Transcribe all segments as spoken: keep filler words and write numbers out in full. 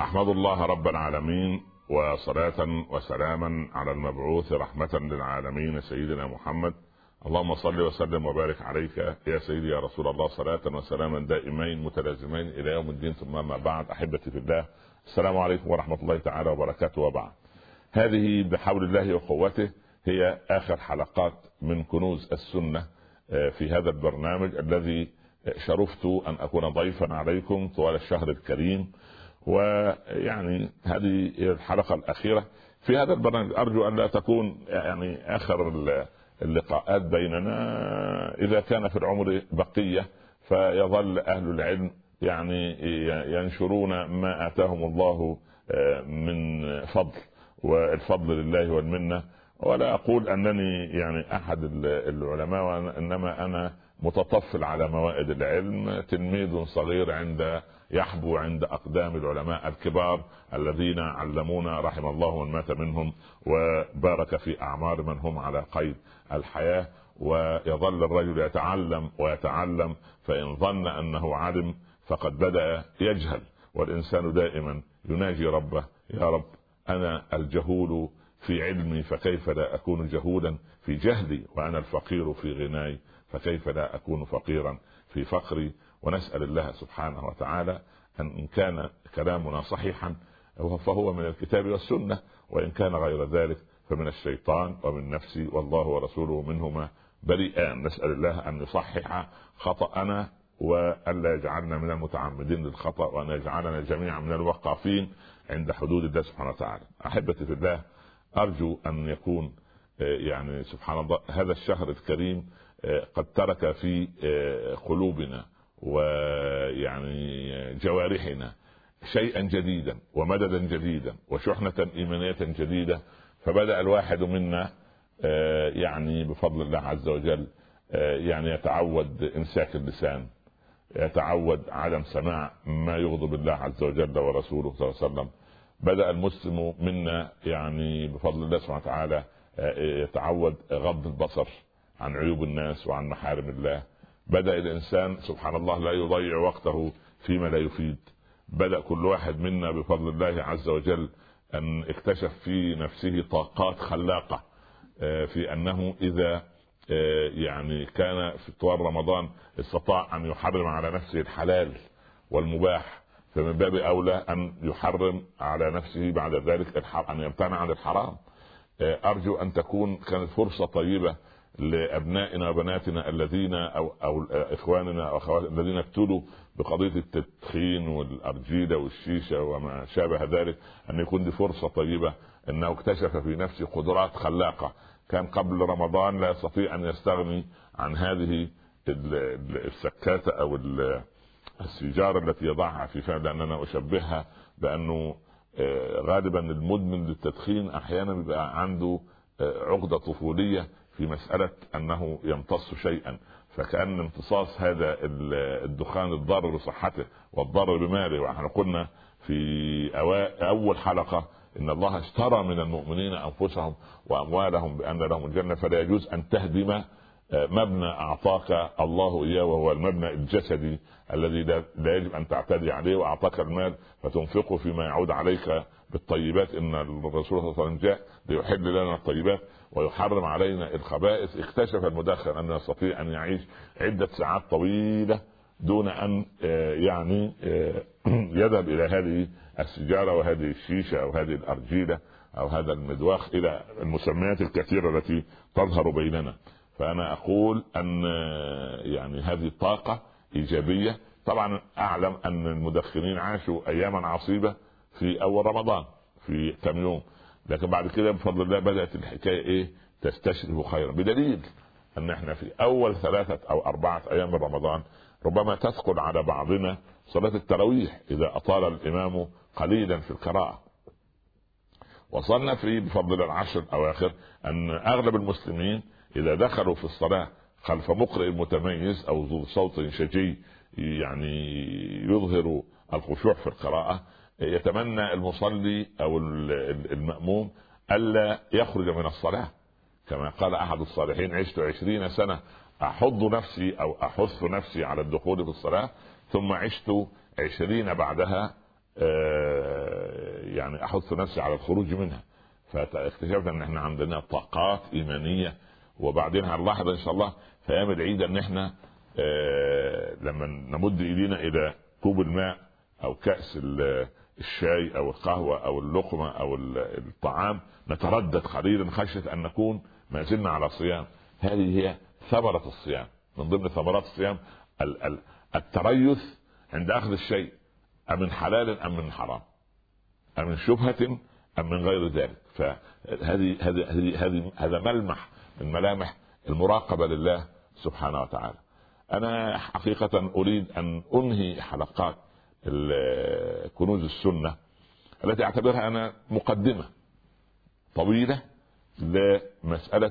أحمد الله رب العالمين، وصلاة وسلاما على المبعوث رحمة للعالمين سيدنا محمد. اللهم صل وسلم وبارك عليك يا سيدي يا رسول الله، صلاة وسلاما دائمين متلازمين إلى يوم الدين. ثم ما بعد، أحبتي في الله، السلام عليكم ورحمة الله تعالى وبركاته. وبعد، هذه بحول الله وقوته هي آخر حلقات من كنوز السنة في هذا البرنامج الذي شرفت أن أكون ضيفا عليكم طوال الشهر الكريم. ويعني هذه الحلقة الأخيرة في هذا البرنامج، أرجو أن لا تكون يعني آخر اللقاءات بيننا. إذا كان في العمر بقية فيظل أهل العلم يعني ينشرون ما آتاهم الله من فضل، والفضل لله والمنة. ولا أقول أنني يعني أحد العلماء، وإنما أنا متطفل على موائد العلم، تلميذ صغير عند يحبو عند أقدام العلماء الكبار الذين علمونا رحم الله من مات منهم وبارك في أعمار من هم على قيد الحياة. ويظل الرجل يتعلم ويتعلم، فإن ظن أنه علم فقد بدأ يجهل. والإنسان دائما يناجي ربه: يا رب، أنا الجهول في علمي فكيف لا أكون جهولا في جهلي، وأنا الفقير في غناي فكيف لا أكون فقيرا في فقري. ونسأل الله سبحانه وتعالى أن كان كلامنا صحيحا فهو من الكتاب والسنة، وإن كان غير ذلك فمن الشيطان ومن نفسي، والله ورسوله منهما بريئان. نسأل الله أن يصحح خطأنا، وألا يجعلنا من المتعمدين للخطأ، وأن يجعلنا جميعا من الوقافين عند حدود الله سبحانه وتعالى. أحبتي في الله، أرجو أن يكون يعني سبحان الله هذا الشهر الكريم قد ترك في قلوبنا ويعني جوارحنا شيئا جديدا ومددا جديدا وشحنة إيمانية جديدة. فبدأ الواحد منا يعني بفضل الله عز وجل يعني يتعود إمساك اللسان، يتعود عدم سماع ما يغضب الله عز وجل ورسوله صلى الله عليه وسلم. بدأ المسلم منا يعني بفضل الله سبحانه وتعالى يتعود غض البصر عن عيوب الناس وعن محارم الله. بدأ الإنسان سبحان الله لا يضيع وقته فيما لا يفيد. بدأ كل واحد منا بفضل الله عز وجل أن اكتشف في نفسه طاقات خلاقة، في أنه إذا يعني كان في طوال رمضان استطاع أن يحرم على نفسه الحلال والمباح، فمن باب أولى أن يحرم على نفسه بعد ذلك أن يمتنع عن الحرام. أرجو أن تكون كانت فرصة طيبة لأبنائنا وبناتنا الذين أو, أو إخواننا وأخواتنا الذين ابتلوا بقضية التدخين والأرجيلة والشيشة وما شابه ذلك، أن يكون دي فرصة طيبة أنه اكتشف في نفسه قدرات خلاقة كان قبل رمضان لا يستطيع أن يستغني عن هذه السكاتة أو السيجارة التي يضعها في فمه، لأننا أشبهها بأنه غالبا المدمن للتدخين أحيانا بيبقى عنده عقدة طفولية في مسألة أنه يمتص شيئا، فكأن امتصاص هذا الدخان الضار بصحته والضار بماله. ونحن قلنا في أول حلقة إن الله اشترى من المؤمنين أنفسهم وأموالهم بأن لهم الجنة، فلا يجوز أن تهدم مبنى أعطاك الله إياه، وهو المبنى الجسدي الذي لا يجب أن تعتدي عليه. وأعطاك المال فتنفقه فيما يعود عليك بالطيبات، إن الرسول صلى الله عليه وسلم جاء ليحل لنا الطيبات ويحرم علينا الخبائث. اكتشف المدخن أنه يستطيع أن يعيش عدة ساعات طويلة دون أن يعني يذهب إلى هذه السيجارة وهذه الشيشة أو هذه الأرجيلة أو هذا المدواخ، إلى المسميات الكثيرة التي تظهر بيننا. فأنا أقول أن يعني هذه طاقة إيجابية. طبعا أعلم أن المدخنين عاشوا أياما عصيبة في أول رمضان في كم يوم، لكن بعد كده بفضل الله بدأت الحكاية إيه تستشرف خيرا، بدليل أن احنا في أول ثلاثة أو أربعة أيام من رمضان ربما تثقل على بعضنا صلاة التراويح إذا أطال الإمام قليلا في القراءة. وصلنا في بفضل العشر الأواخر أن أغلب المسلمين إذا دخلوا في الصلاة خلف مقرئ متميز أو ذو صوت شجي يعني يظهر الخشوع في القراءة، يتمنى المصلي أو المأموم ألا يخرج من الصلاة. كما قال أحد الصالحين: عشت عشرين سنة أحض نفسي أو أحث نفسي على الدخول في الصلاة، ثم عشت عشرين بعدها يعني احث نفسي على الخروج منها. فاكتشفت ان احنا عندنا طاقات ايمانيه. وبعدين هنلاحظ ان شاء الله في ايام العيد ان احنا آه لما نمد ايدينا الى كوب الماء او كاس الشاي او القهوه او اللقمه او الطعام نتردد قليلا خشيه ان نكون ما زلنا على صيام. هذه هي ثمره الصيام. من ضمن ثمرات الصيام التريث عند اخذ الشيء، أمن حلال ام من حرام، أمن شبهه ام من غير ذلك. فهذه هذه هذه هذه هذا ملمح من ملامح المراقبه لله سبحانه وتعالى. انا حقيقه اريد ان انهي حلقات كنوز السنه التي اعتبرها انا مقدمه طويله لمساله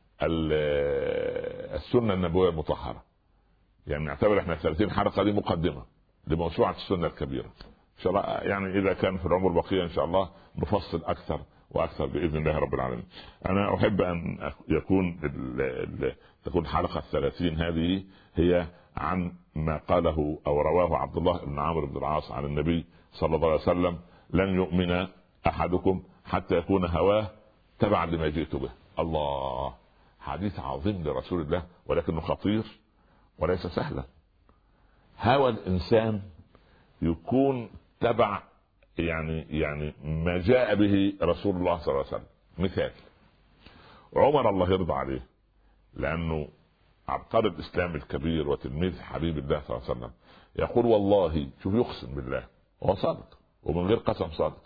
السنه النبويه المطهره. يعني نعتبر احنا ثلاثين حلقه دي مقدمه لموسوعه السنه الكبيره. ان شاء الله يعني اذا كان في العمر بقيه ان شاء الله نفصل اكثر واكثر باذن الله رب العالمين. انا احب ان يكون ال ال تكون الحلقه الثلاثين هذه هي عن ما قاله او رواه عبد الله بن عمرو بن العاص عن النبي صلى الله عليه وسلم: لن يؤمن احدكم حتى يكون هواه تبعا لما جئت به. الله، حديث عظيم لرسول الله ولكنه خطير وليس سهلا. هوى الانسان يكون تبع يعني يعني ما جاء به رسول الله صلى الله عليه وسلم. مثال عمر الله يرضى عليه، لانه عبقري الاسلام الكبير وتلميذ حبيب الله صلى الله عليه وسلم، يقول والله، شوف يقسم بالله وهو صادق ومن غير قسم صادق: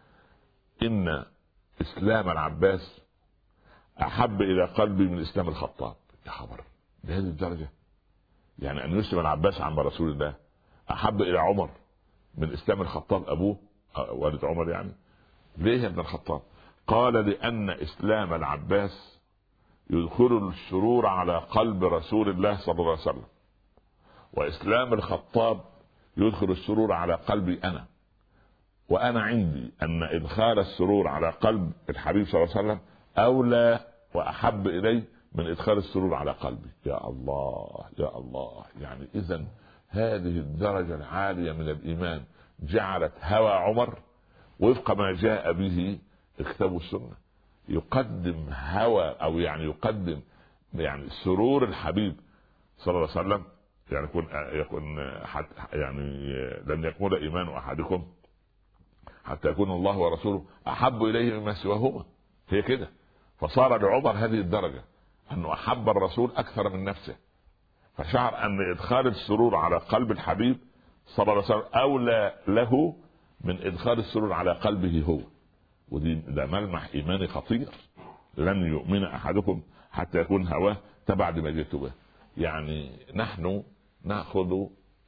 ان اسلام العباس احب الى قلبي من اسلام الخطاب. يا خبر، بهذه الدرجه يعني ان يسلم العباس عن رسول الله احب الى عمر من اسلام الخطاب ابوه والد عمر. يعني ليه يا ابن الخطاب؟ قال: لان اسلام العباس يدخل السرور على قلب رسول الله صلى الله عليه وسلم، واسلام الخطاب يدخل السرور على قلبي انا، وانا عندي ان ادخال السرور على قلب الحبيب صلى الله عليه وسلم اولى واحب الي من ادخال السرور على قلبي. يا الله يا الله. يعني اذا هذه الدرجة العالية من الإيمان جعلت هوى عمر وفق ما جاء به الكتاب والسنة يقدم هوى أو يعني يقدم يعني سرور الحبيب صلى الله عليه وسلم. يعني يكون يكون يعني لن يكمل إيمان أحدكم حتى يكون الله ورسوله أحب إليه مما سواهما. هي كده. فصار لعمر هذه الدرجة أنه أحب الرسول أكثر من نفسه، فشعر ان ادخال السرور على قلب الحبيب صلى الله عليه وسلم اولى له من ادخال السرور على قلبه هو. ودي ده ملمح ايماني خطير: لن يؤمن احدكم حتى يكون هواه تبع لما جئت به. يعني نحن ناخذ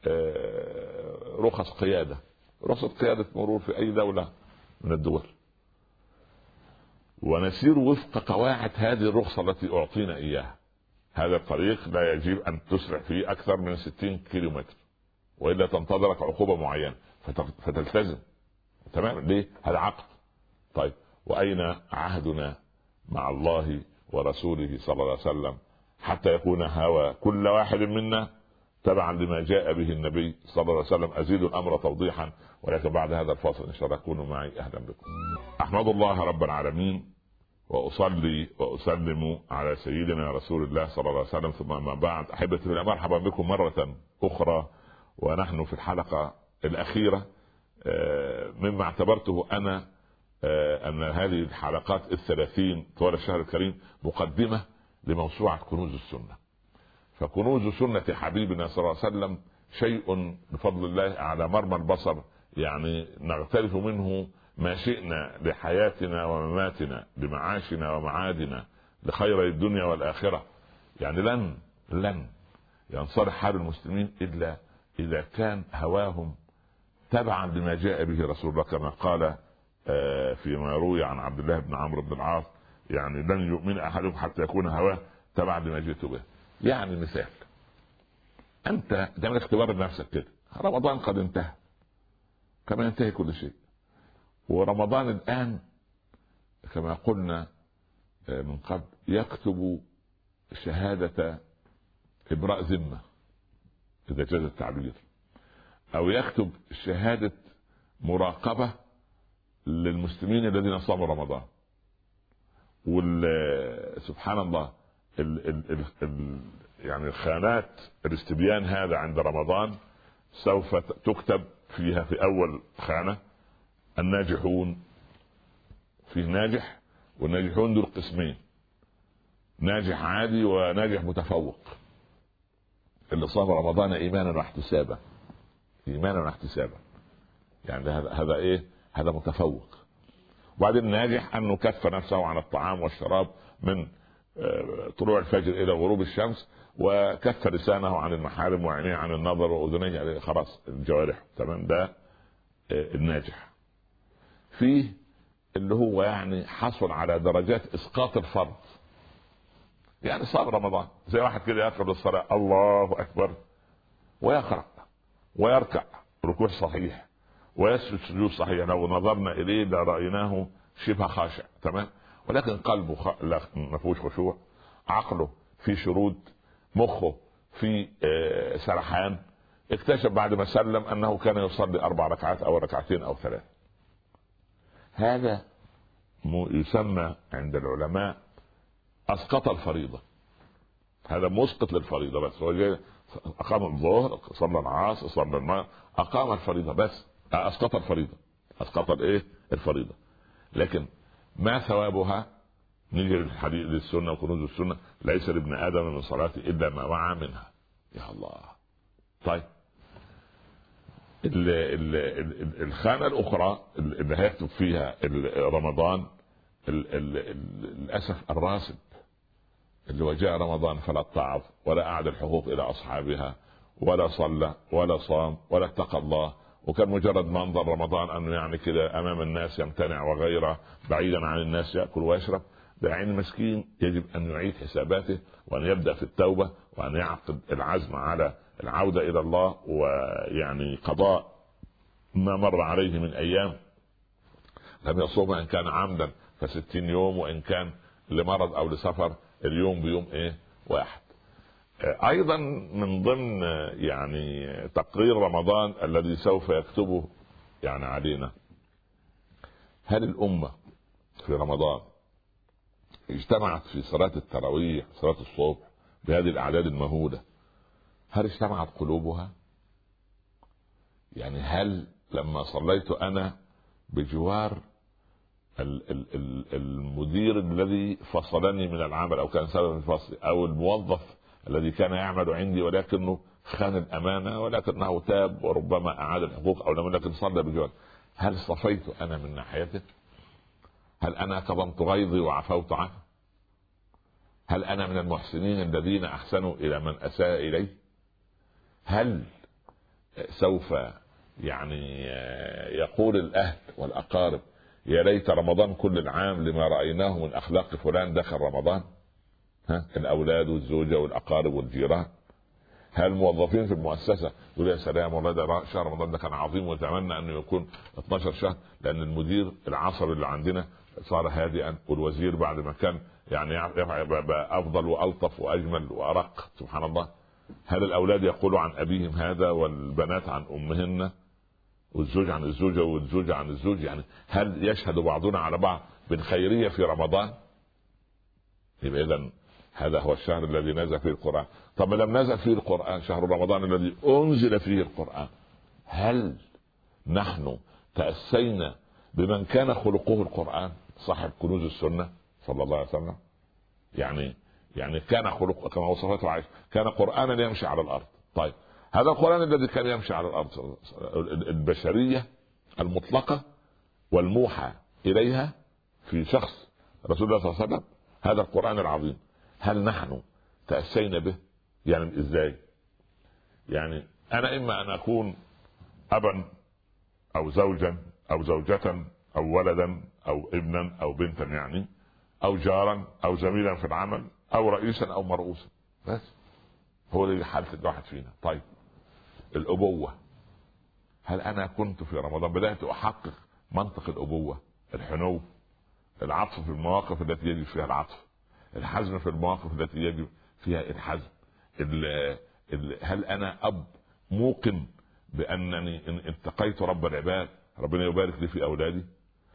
رخص قياده، رخصه قياده مرور في اي دوله من الدول، ونسير وفق قواعد هذه الرخصه التي اعطينا اياها. هذا الطريق لا يجب ان تسرع فيه اكثر من ستين كيلو متر، والا تنتظرك عقوبه معينه فتلتزم. تمام؟ ليه؟ هذا عقد. طيب، واين عهدنا مع الله ورسوله صلى الله عليه وسلم حتى يكون هوى كل واحد منا تبعا لما جاء به النبي صلى الله عليه وسلم؟ ازيد الامر توضيحا، ولكن بعد هذا الفاصل ان شاء الله كونوا معي. اهلا بكم. احمد الله رب العالمين وأصلي وأسلم على سيدنا رسول الله صلى الله عليه وسلم، ثم ما بعد. أحبتي بالله، مرحبا بكم مرة أخرى، ونحن في الحلقة الأخيرة مما اعتبرته أنا أن هذه الحلقات الثلاثين طوال الشهر الكريم مقدمة لموسوعة كنوز السنة. فكنوز سنة حبيبنا صلى الله عليه وسلم شيء بفضل الله على مرمى البصر، يعني نغترف منه ما شئنا لحياتنا ومماتنا، لمعاشنا ومعادنا، لخير الدنيا والآخرة. يعني لن لن ينصلح حال المسلمين إلا إذا كان هواهم تبعا لما جاء به رسول الله، كما قال فيما روي عن عبد الله بن عمرو بن العاص: يعني لن يؤمن أحدكم حتى يكون هواه تبعا لما جئت به. يعني مثال، أنت تعمل اختبار لنفسك كده: رمضان قد انتهى كما ينتهي كل شيء، ورمضان الآن كما قلنا من قبل يكتب شهادة إبراء ذمة إذا جاز التعبير، أو يكتب شهادة مراقبة للمسلمين الذين صاموا رمضان. وسبحان الله ال ال ال ال يعني الخانات الاستبيان هذا عند رمضان سوف تكتب فيها في اول خانة الناجحون. فيه ناجح، والناجحون دول قسمين: ناجح عادي وناجح متفوق. اللي صام رمضان ايمانا واحتسابا، ايمانا واحتسابا، يعني هذا هذا ايه؟ هذا متفوق. وبعدين ناجح انه كف نفسه عن الطعام والشراب من طلوع الفجر الى غروب الشمس، وكف لسانه عن المحارم وعينيه عن النظر واذنيه، خلاص الجوارح تمام. ده الناجح. فيه اللي هو يعني حصل على درجات اسقاط الفرض، يعني صام رمضان زي واحد كده يقرأ الصلاة الله اكبر ويقرأ ويركع ركوع صحيح ويسجد سجود صحيح، لو نظرنا اليه لرأيناه شبه خاشع تمام، ولكن قلبه خ... لا ما فيهوش خشوع، عقله في شرود، مخه في آه سرحان. اكتشف بعد ما سلم انه كان يصلي اربع ركعات او ركعتين او ثلاث. هذا يسمى عند العلماء اسقط الفريضة. هذا مسقط للفريضة، بس هو جاي اقام الظهر، صلى العصر، صلى الماء، اقام الفريضة بس، اسقط الفريضة، اسقط الايه؟ الفريضة. لكن ما ثوابها؟ نيجي للحديث للسنة وكنوز السنة: ليس لابن ادم من صلاته الا ما وعى منها. يا الله. طيب ال ال ال الخانة الاخرى اللي هيكتب فيها رمضان ال ال للاسف الراسب، اللي وجاء رمضان فلا اتعظ ولا أعد الحقوق إلى أصحابها ولا صلى ولا صام ولا اتقى الله، وكان مجرد منظر رمضان أنه يعني كده أمام الناس يمتنع وغيره، بعيدا عن الناس يأكل ويشرب. ده عين مسكين يجب أن يعيد حساباته وأن يبدأ في التوبة وأن يعقد العزم على العودة إلى الله، ويعني قضاء ما مر عليه من أيام لم يصوم، إن كان عمدا فستين يوم، وإن كان لمرض أو لسفر اليوم بيوم ايه؟ واحد. ايضا من ضمن يعني تقرير رمضان الذي سوف يكتبه يعني علينا: هل الامة في رمضان اجتمعت في صلاة التراويح، صلاة الصبح، بهذه الاعداد المهولة؟ هل اجتمعت قلوبها؟ يعني هل لما صليت انا بجوار المدير الذي فصلني من العمل او كان سبب الفصل، او الموظف الذي كان يعمل عندي ولكنه خان الامانه ولكنه تاب وربما اعاد الحقوق او لم يكن صلى بجوار، هل صفيت انا من ناحيته؟ هل انا كظمت غيظي وعفوت عنه؟ هل انا من المحسنين الذين احسنوا الى من اساء اليه؟ هل سوف يعني يقول الاهل والاقارب: يا ليت رمضان كل العام لما رأيناه من أخلاق فلان دخل رمضان؟ ها؟ الأولاد والزوجة والأقارب والجيران. هل الموظفين في المؤسسة يقول يا سلام والله ده شهر رمضان ده كان عظيم وتمنى أنه يكون اثناشر شهر، لأن المدير العصبي اللي عندنا صار هادئا، والوزير بعد ما كان يعني يبقى أفضل وألطف وأجمل وأرق. سبحان الله. هل الأولاد يقولوا عن أبيهم هذا، والبنات عن أمهن، والزوج عن الزوجة والزوجة عن الزوج؟ يعني هل يشهد بعضنا على بعض بالخيرية في رمضان؟ يبقى إذن هذا هو الشهر الذي نزل فيه القرآن. طب لم نزل فيه القرآن، شهر رمضان الذي أنزل فيه القرآن، هل نحن تأسينا بمن كان خلقه القرآن، صاحب كنوز السنة صلى الله عليه وسلم؟ يعني يعني كان خلق كما وصفته عائشة: كان قرآنا يمشي على الأرض. طيب هذا القرآن الذي كان يمشي على الأرض، البشرية المطلقة والموحى إليها في شخص رسول الله صلى الله عليه وسلم، هذا القرآن العظيم، هل نحن تأسينا به؟ يعني إزاي؟ يعني أنا إما أن أكون أبا أو زوجا أو زوجة أو ولدا أو ابنا أو بنتا، يعني أو جارا أو زميلا في العمل أو رئيسا أو مرؤوسا، بس هو اللي حالة الواحد فينا. طيب الأبوة، هل أنا كنت في رمضان بدأت أحقق منطق الأبوة، الحنو، العطف في المواقف التي يجب فيها العطف، الحزم في المواقف التي يجب فيها الحزم، ال ال هل أنا أب موقن بأنني إن اتقيت رب العباد ربنا يبارك لي في أولادي؟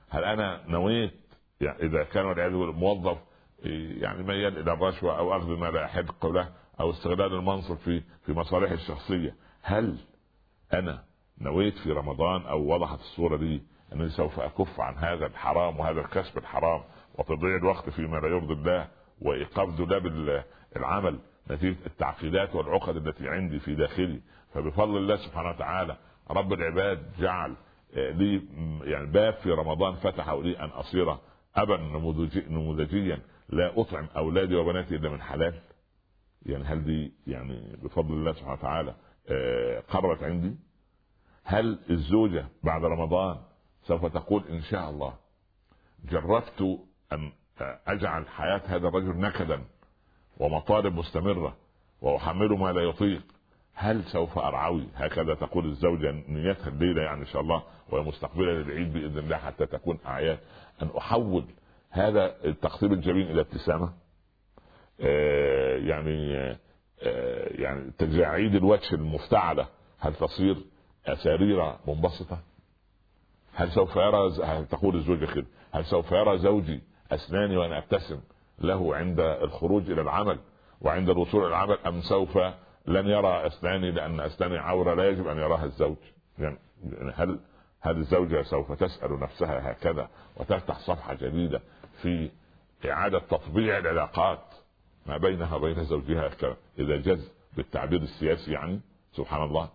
هل انا نويت يعني اذا كان والعياذ بالله موظف يعني ميال الى الرشوه او اخذ ما لا يحق له او استغلال المنصب في في مصالحه الشخصيه، هل انا نويت في رمضان او وضحت الصوره دي انني سوف اكف عن هذا الحرام وهذا الكسب الحرام وتضييع الوقت فيما لا يرضي الله وايقاف دولاب العمل نتيجه التعقيدات والعقد التي عندي في داخلي؟ فبفضل الله سبحانه وتعالى رب العباد جعل لي يعني باب في رمضان فتحه لي ان اصير ابا نموذجيا لا اطعم اولادي وبناتي الا من حلال. يعني هل دي يعني بفضل الله سبحانه وتعالى قررت عندي؟ هل الزوجة بعد رمضان سوف تقول إن شاء الله جربت أن أجعل حياة هذا الرجل نكدا ومطالب مستمرة وأحمله ما لا يطيق، هل سوف أرعوي؟ هكذا تقول الزوجة نيتها الليلة يعني إن شاء الله ومستقبلة للعيد بإذن الله حتى تكون أعياد، أن أحول هذا التقصير الجميل إلى ابتسامة. آه يعني آه يعني تجاعيد الوجه المفتعلة هل تصير أسارير منبسطة؟ هل سوف يرى تقول الزوجة كده هل سوف يرى زوجي أسناني وأنا أبتسم له عند الخروج إلى العمل وعند الوصول إلى العمل، أم سوف لن يرى أسناني لأن أسناني عورة لا يجب أن يراها الزوج؟ يعني هل هل الزوجة سوف تسأل نفسها هكذا وتفتح صفحة جديدة في إعادة تطبيع العلاقات ما بينها وبين زوجها إذا جاز بالتعبير السياسي يعني سبحان الله؟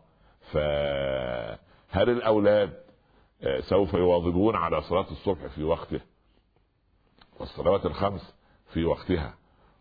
فهل الأولاد سوف يواظبون على صلاة الصبح في وقته والصلوات الخمس في وقتها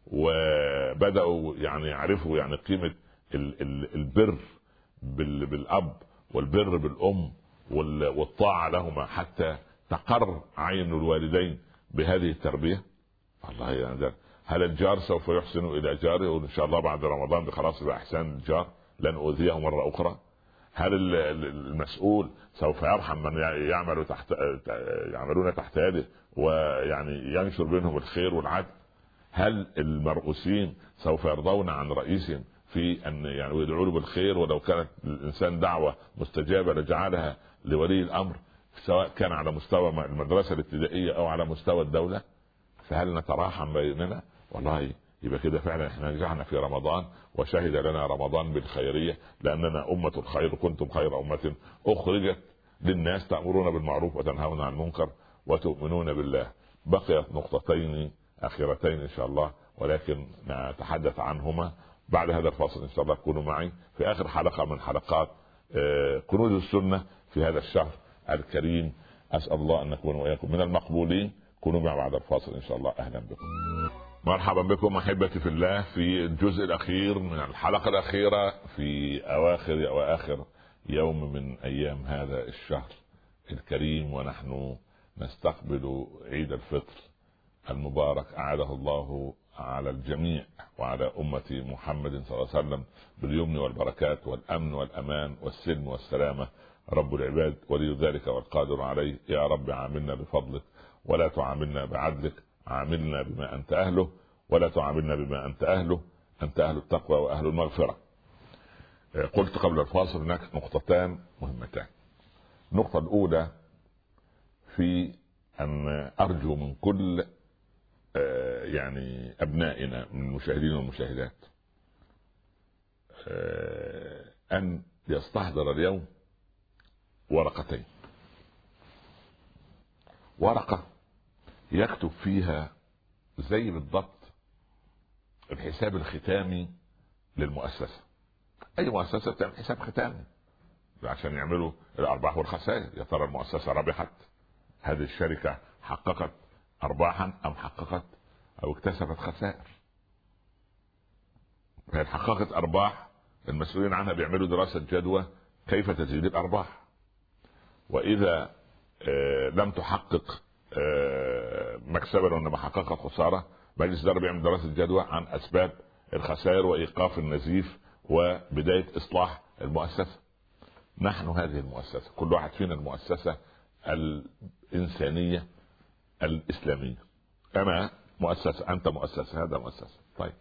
وبدأوا يعني يعرفوا يعني قيمة البر بالأب والبر بالأم والطاعة لهما حتى تقر عين الوالدين بهذه التربية؟ والله يعني هل الجار سوف يحسن إلى جاره وإن شاء الله بعد رمضان خلاص بإحسان الجار لن أؤذيه مرة أخرى؟ هل المسؤول سوف يرحم من يعمل تحت يعملون تحت يده ويعني ينشر بينهم الخير والعدل؟ هل المرؤوسين سوف يرضون عن رئيسهم في ان يعني يدعوا له بالخير ولو كانت الانسان دعوه مستجابه لجعلها لولي الامر سواء كان على مستوى المدرسه الابتدائيه او على مستوى الدوله؟ فهل نتراحم بيننا؟ والله يبقى كده فعلا احنا نجحنا في رمضان وشهد لنا رمضان بالخيرية لأننا أمة الخير كنتم خير أمة أخرجت للناس تأمرون بالمعروف وتنهون عن المنكر وتؤمنون بالله. بقيت نقطتين أخيرتين إن شاء الله ولكن نتحدث عنهما بعد هذا الفاصل إن شاء الله. كونوا معي في آخر حلقة من حلقات كنوز السنة في هذا الشهر الكريم. أسأل الله أن نكون وإياكم من المقبولين. كونوا معي بعد الفاصل إن شاء الله. أهلا بكم. مرحبا بكم احبتي في الله في الجزء الاخير من الحلقه الاخيره في اواخر واخر يوم من ايام هذا الشهر الكريم ونحن نستقبل عيد الفطر المبارك اعاده الله على الجميع وعلى امه محمد صلى الله عليه وسلم باليمن والبركات والامن والامان والسلم والسلامه. رب العباد ولي ذلك والقادر عليه. يا رب عاملنا بفضلك ولا تعاملنا بعدلك. عاملنا بما أنت أهله ولا تعاملنا بما أنت أهله. أنت أهل التقوى وأهل المغفرة. قلت قبل الفاصل هناك نقطتان مهمتان. النقطة الأولى في أن أرجو من كل يعني أبنائنا من المشاهدين والمشاهدات أن يستحضر اليوم ورقتين. ورقة يكتب فيها زي بالضبط الحساب الختامي للمؤسسة. أي مؤسسة بتعمل حساب ختامي عشان يعملوا الأرباح والخسائر. يا ترى المؤسسة ربحت؟ هذه الشركة حققت أرباحا أم حققت أو اكتسبت خسائر؟ فإن حققت أرباح المسؤولين عنها بيعملوا دراسة جدوى كيف تزيد الأرباح. وإذا آه لم تحقق مكسبا وانما حققت خساره مجلس الاداره بيعمل دراسه جدوى عن اسباب الخسائر وايقاف النزيف وبدايه اصلاح المؤسسه. نحن هذه المؤسسه كل واحد فينا المؤسسه الانسانيه الاسلاميه. انا مؤسسه انت مؤسسه هذا مؤسسه. طيب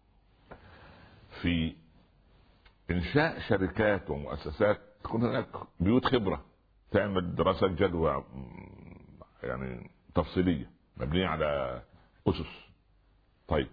في انشاء شركات ومؤسسات تكون هناك بيوت خبره تعمل دراسات جدوى يعني تفصيليه مبنيه على اسس. طيب،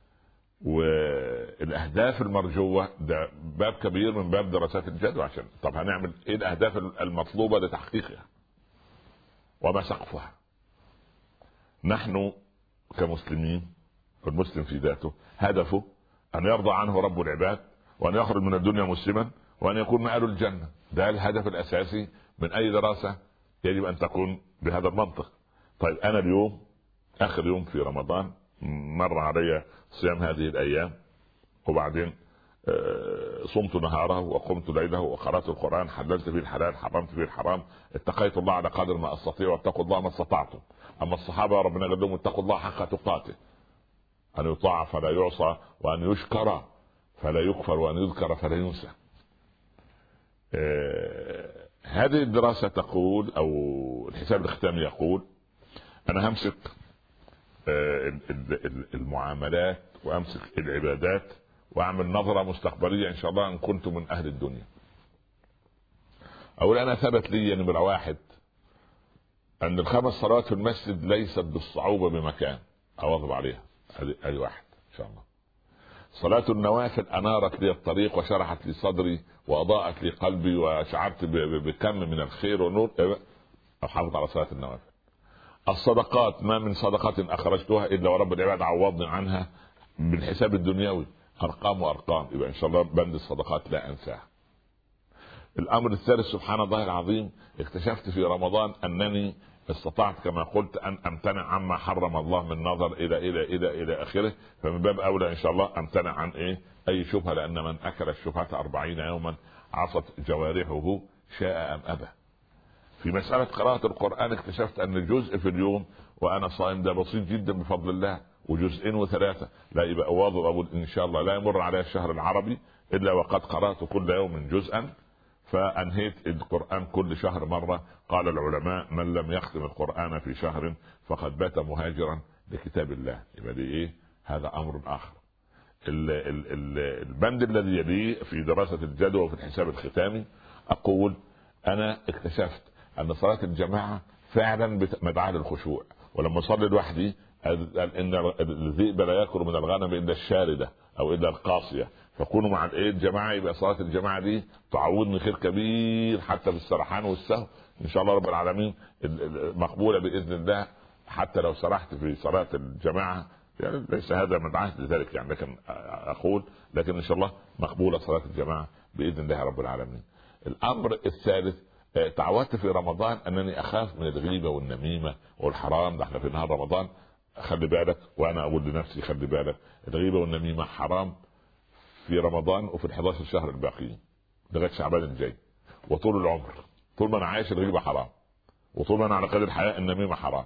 والاهداف المرجوه ده باب كبير من باب دراسات الجدوى. عشان طب هنعمل ايه الاهداف المطلوبه لتحقيقها وما سقفها؟ نحن كمسلمين، المسلم في ذاته هدفه ان يرضى عنه رب العباد، وان يخرج من الدنيا مسلما، وان يكون مآل الجنه. ده الهدف الاساسي من اي دراسه يجب ان تكون بهذا المنطق. طيب، انا اليوم اخر يوم في رمضان، مر علي صيام هذه الايام، وبعدين صمت نهاره وقمت ليله وقرأت القرآن، حللت فيه الحلال حرمت فيه الحرام، اتقيت الله على قدر ما استطيع، واتقوا الله ما استطعتم. اما الصحابه ربنا قال لهم اتقوا الله حق تقاته، ان يطاع فلا يعصى، وان يشكر فلا يكفر، وان يذكر فلا ينسى. آه هذه الدراسه تقول، او الحساب الختامي يقول، انا همسك آه المعاملات وامسك العبادات واعمل نظره مستقبليه ان شاء الله ان كنت من اهل الدنيا. اقول انا ثبت لي نمره واحد ان الخمس صلوات في المسجد ليست بالصعوبه بمكان اواظب عليها. هذه واحد ان شاء الله. صلاة النوافل انارت لي الطريق وشرحت لي صدري واضاءت لي قلبي وشعرت بكم من الخير والنور. احافظ على صلاة النوافل. الصدقات ما من صدقة اخرجتها الا ورب العباد عوضني عنها بالحساب الدنيوي، ارقام وارقام. يبقى ان شاء الله بند الصدقات لا انساه. الامر الثالث، سبحان الله العظيم، اكتشفت في رمضان انني استطعت كما قلت ان امتنع عما حرم الله من نظر الى الى الى الى اخره. فمن باب اولى ان شاء الله امتنع عن ايه اي شبهه، لان من اكل الشبهات أربعين يوما عصت جوارحه شاء ام ابى. في مساله قراءه القران اكتشفت ان جزء في اليوم وانا صائم ده بسيط جدا بفضل الله، وجزئين وثلاثه لا يبقى واظب. اقول ان شاء الله لا يمر علي الشهر العربي الا وقد قرات كل يوم جزءا، فأنهيت القرآن كل شهر مرة. قال العلماء من لم يختم القرآن في شهر فقد بات مهاجرا لكتاب الله. يبقى دي ايه؟ هذا امر اخر. ال ال ال البند الذي يليه في دراسة الجدوى وفي الحساب الختامي، اقول انا اكتشفت ان صلاة الجماعة فعلا مدعاة للخشوع. ولما اصلي لوحدي قال ان الذئب لا ياكل من الغنم الا الشاردة او الا القاصية، فكونوا مع الايه الجماعه. يبقى صلاه الجماعه دي تعوضني خير كبير حتى في السرحان والسهو ان شاء الله رب العالمين، مقبوله باذن الله. حتى لو سرحت في صلاه الجماعه يعني ليس هذا مدعاة لذلك يعني، لكن اقول لكن ان شاء الله مقبوله صلاه الجماعه باذن الله رب العالمين. الامر الثالث، تعودت في رمضان انني اخاف من الغيبه والنميمه والحرام. ده احنا في نهار رمضان، خلي بالك، وانا اقول لنفسي خلي بالك، الغيبه والنميمه حرام في رمضان وفي الحداشر شهر الباقيين لغايه شعبان الجاي وطول العمر. طول ما انا عايش الغيبه حرام، وطول ما انا على قيد الحياه النميمه حرام،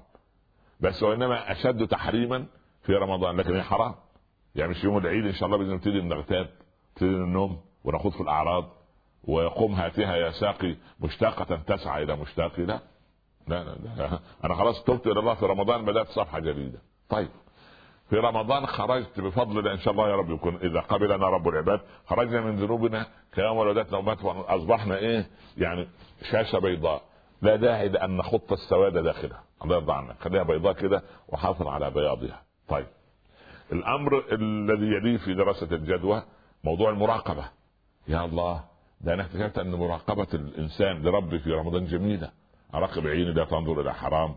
بس وانما اشد تحريما في رمضان. لكن هي حرام يعني مش يوم العيد ان شاء الله باذن نبتدي نغتاب، نبتدي النوم ونخوض في الاعراض ويقوم هاتها يا ساقي مشتاقه تسعى الى مشتاقي. لا لا لا, لا. انا خلاص تبت الى الله في رمضان، بدات صفحه جديده. طيب، في رمضان خرجت بفضل الله ان شاء الله يا رب يكون اذا قبلنا رب العباد، خرجنا من ذنوبنا كيوم ولدتنا امهات، واصبحنا ايه يعني شاشه بيضاء لا داعي لان نخط السواد داخلها. الله يرضى عنك، خليها بيضاء كده وحافظ على بياضها. طيب، الامر الذي يليه في دراسه الجدوى موضوع المراقبه. يا الله، ده انا اكتشفت ان مراقبه الانسان لربي في رمضان جميله. اراقب عيني لا تنظر الى حرام،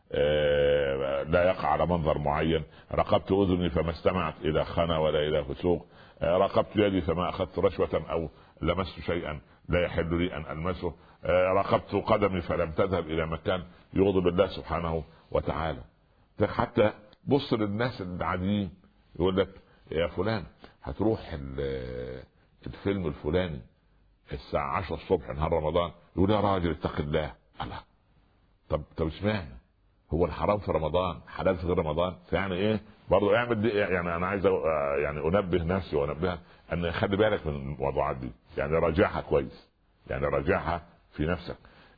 آه لا يقع على منظر معين. راقبت اذني فما استمعت الى خنا ولا الى فسوق. آه راقبت يدي فما اخذت رشوه او لمست شيئا لا يحل لي ان المسه. آه راقبت قدمي فلم تذهب الى مكان يغضب الله سبحانه وتعالى. حتى بص للناس العاديين، يقول لك يا فلان هتروح الفيلم الفلاني الساعه عشرة الصبح نهار رمضان، يقول يا راجل اتق الله. الله، طب طب اشمعنى هو الحرام في رمضان حلال في غير رمضان؟ فيعني ايه برضه اعمل دي. يعني انا عايز يعني انبه نفسي وانبهك ان خلي بالك من الموضوعات دي، يعني راجعها كويس، يعني راجعها في نفسك.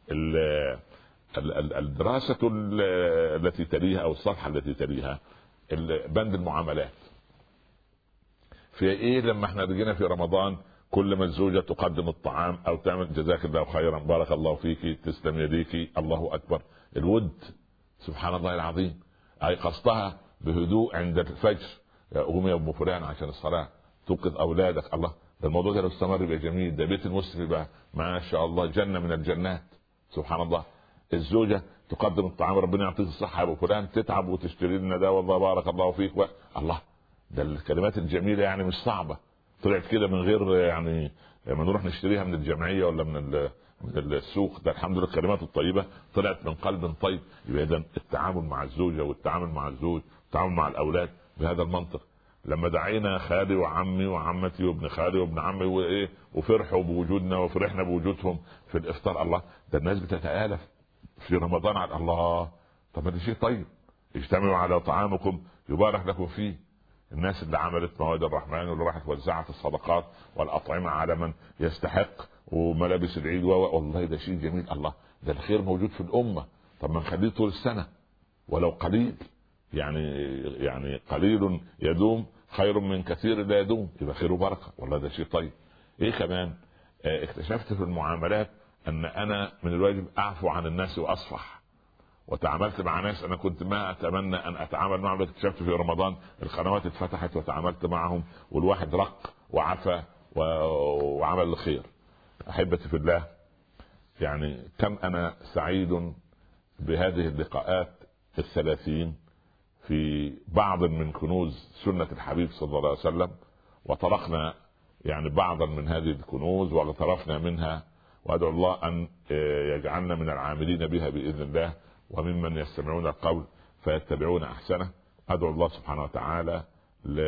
الدراسه التي تليها او الصفحه التي تليها بند المعاملات. في ايه لما احنا رجينا في رمضان كل ما الزوجة تقدم الطعام او تعمل جزاك الله خيرا بارك الله فيك تسلم يديك الله اكبر، الود سبحان الله العظيم، ايقظتها بهدوء عند الفجر، قوم يا ام فلان عشان الصلاه، توقظ اولادك. الله، ده الموضوع ده لو استمر يبقى جميل، ده بيت المسلم يبقى ما شاء الله جنه من الجنات. سبحان الله. الزوجه تقدم الطعام، ربنا يعطيك الصحه يا ابو فلان، تتعب وتشتري لنا ده والله بارك الله فيك و... الله، ده الكلمات الجميله يعني مش صعبه، طلعت كده من غير يعني لما نروح نشتريها من الجمعيه ولا من من السوق، ده الحمد لله الكلمات الطيبه طلعت من قلب طيب. يبقى اذا التعامل مع الزوجه والتعامل مع الزوج والتعامل مع الاولاد بهذا المنطق. لما دعينا خالي وعمي وعمتي وابن خالي وابن عمي وايه وفرحوا بوجودنا وفرحنا بوجودهم في الافطار، الله، ده الناس بتتآلف في رمضان على الله. طب ده شيء طيب، اجتمعوا على طعامكم يبارك لكم فيه. الناس اللي عملت مواد الرحمن واللي راحت وزعت الصدقات والاطعمه على من يستحق وملابس العيد والله ده شيء جميل. الله، ده الخير موجود في الامه. طب ما نخليه طول السنه ولو قليل، يعني يعني قليل يدوم خير من كثير لا يدوم، يبقى خير وبركه. والله ده شيء طيب. ايه كمان؟ اه اكتشفت في المعاملات ان انا من الواجب اعفو عن الناس واصفح، وتعاملت مع ناس انا كنت ما اتمنى ان اتعامل معهم. اكتشفت في رمضان القنوات اتفتحت وتعاملت معهم والواحد رق وعفى وعمل الخير. احبتي في الله، يعني كم انا سعيد بهذه اللقاءات الثلاثين في بعض من كنوز سنة الحبيب صلى الله عليه وسلم، وطرقنا يعني بعضا من هذه الكنوز واغترفنا منها، وادعو الله ان يجعلنا من العاملين بها باذن الله وممن يستمعون القول فيتبعون احسنه. ادعو الله سبحانه وتعالى ل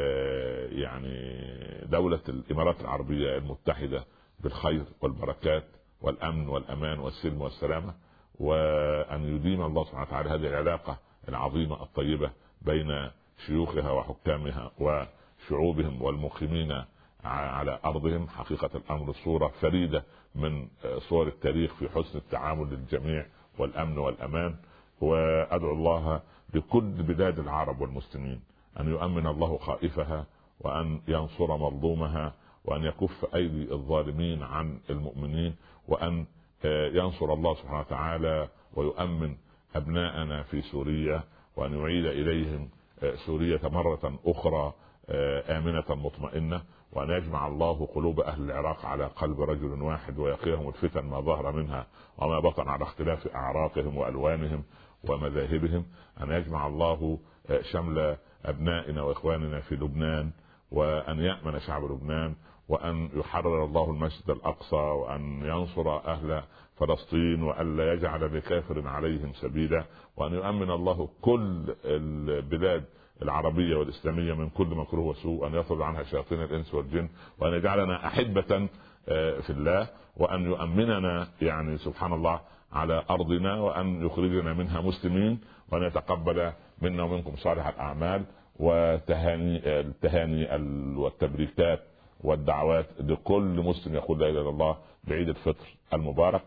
يعني دولة الامارات العربية المتحدة بالخير والبركات والامن والامان والسلم والسلامة، وان يديم الله سبحانه وتعالى هذه العلاقة العظيمة الطيبة بين شيوخها وحكامها وشعوبهم والمقيمين على ارضهم. حقيقة الامر صورة فريدة من صور التاريخ في حسن التعامل للجميع والامن والامان. وادعو الله لكل بلاد العرب والمسلمين ان يؤمن الله خائفها، وان ينصر مظلومها، وان يكف ايدي الظالمين عن المؤمنين، وان ينصر الله سبحانه وتعالى ويؤمن ابناءنا في سوريا، وان يعيد اليهم سوريا مرة اخرى امنة مطمئنة، وان يجمع الله قلوب اهل العراق على قلب رجل واحد، ويقيهم الفتن ما ظهر منها وما بطن على اختلاف اعراقهم والوانهم ومذاهبهم. ان يجمع الله شمل ابنائنا واخواننا في لبنان، وان يأمن شعب لبنان، وان يحرر الله المسجد الاقصى، وان ينصر اهل فلسطين، والا يجعل لكافر عليهم سبيلا، وان يؤمن الله كل البلاد العربية والإسلامية من كل مكروه وسوء، أن يطرد عنها شياطين الإنس والجن، وأن يجعلنا أحبة في الله، وأن يؤمننا يعني سبحان الله على أرضنا، وأن يخرجنا منها مسلمين، وأن يتقبل منا ومنكم صالح الأعمال. وتهاني التهاني والتبريكات والدعوات لكل مسلم يقول لا إله إلا الله بعيد الفطر المبارك.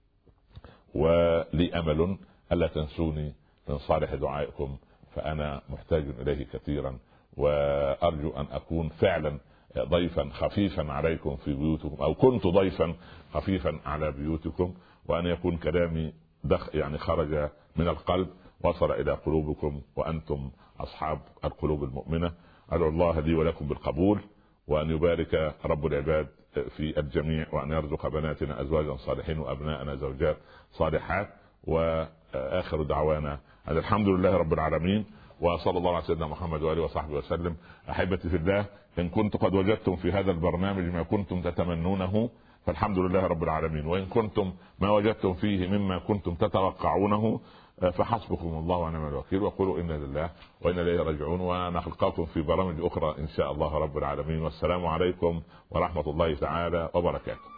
ولي أمل ألا تنسوني من صالح دعائكم، فأنا محتاج إليه كثيرا، وأرجو أن أكون فعلا ضيفا خفيفا عليكم في بيوتكم، أو كنت ضيفا خفيفا على بيوتكم، وأن يكون كلامي دخ يعني خرج من القلب وصل إلى قلوبكم وأنتم أصحاب القلوب المؤمنة. أدعو الله لي ولكم بالقبول، وأن يبارك رب العباد في الجميع، وأن يرزق بناتنا أزواجا صالحين وأبناءنا زوجات صالحات. وآخر دعوانا أن الحمد لله رب العالمين، وصلى الله على سيدنا محمد وآله وصحبه وسلم. أحبتي في الله، إن كنت قد وجدتم في هذا البرنامج ما كنتم تتمنونه فالحمد لله رب العالمين، وإن كنتم ما وجدتم فيه مما كنتم تتوقعونه فحسبكم الله ونعم الوكيل، وقولوا إنا لله وإنا إليه راجعون. ونلقاكم في برامج أخرى إن شاء الله رب العالمين، والسلام عليكم ورحمة الله تعالى وبركاته.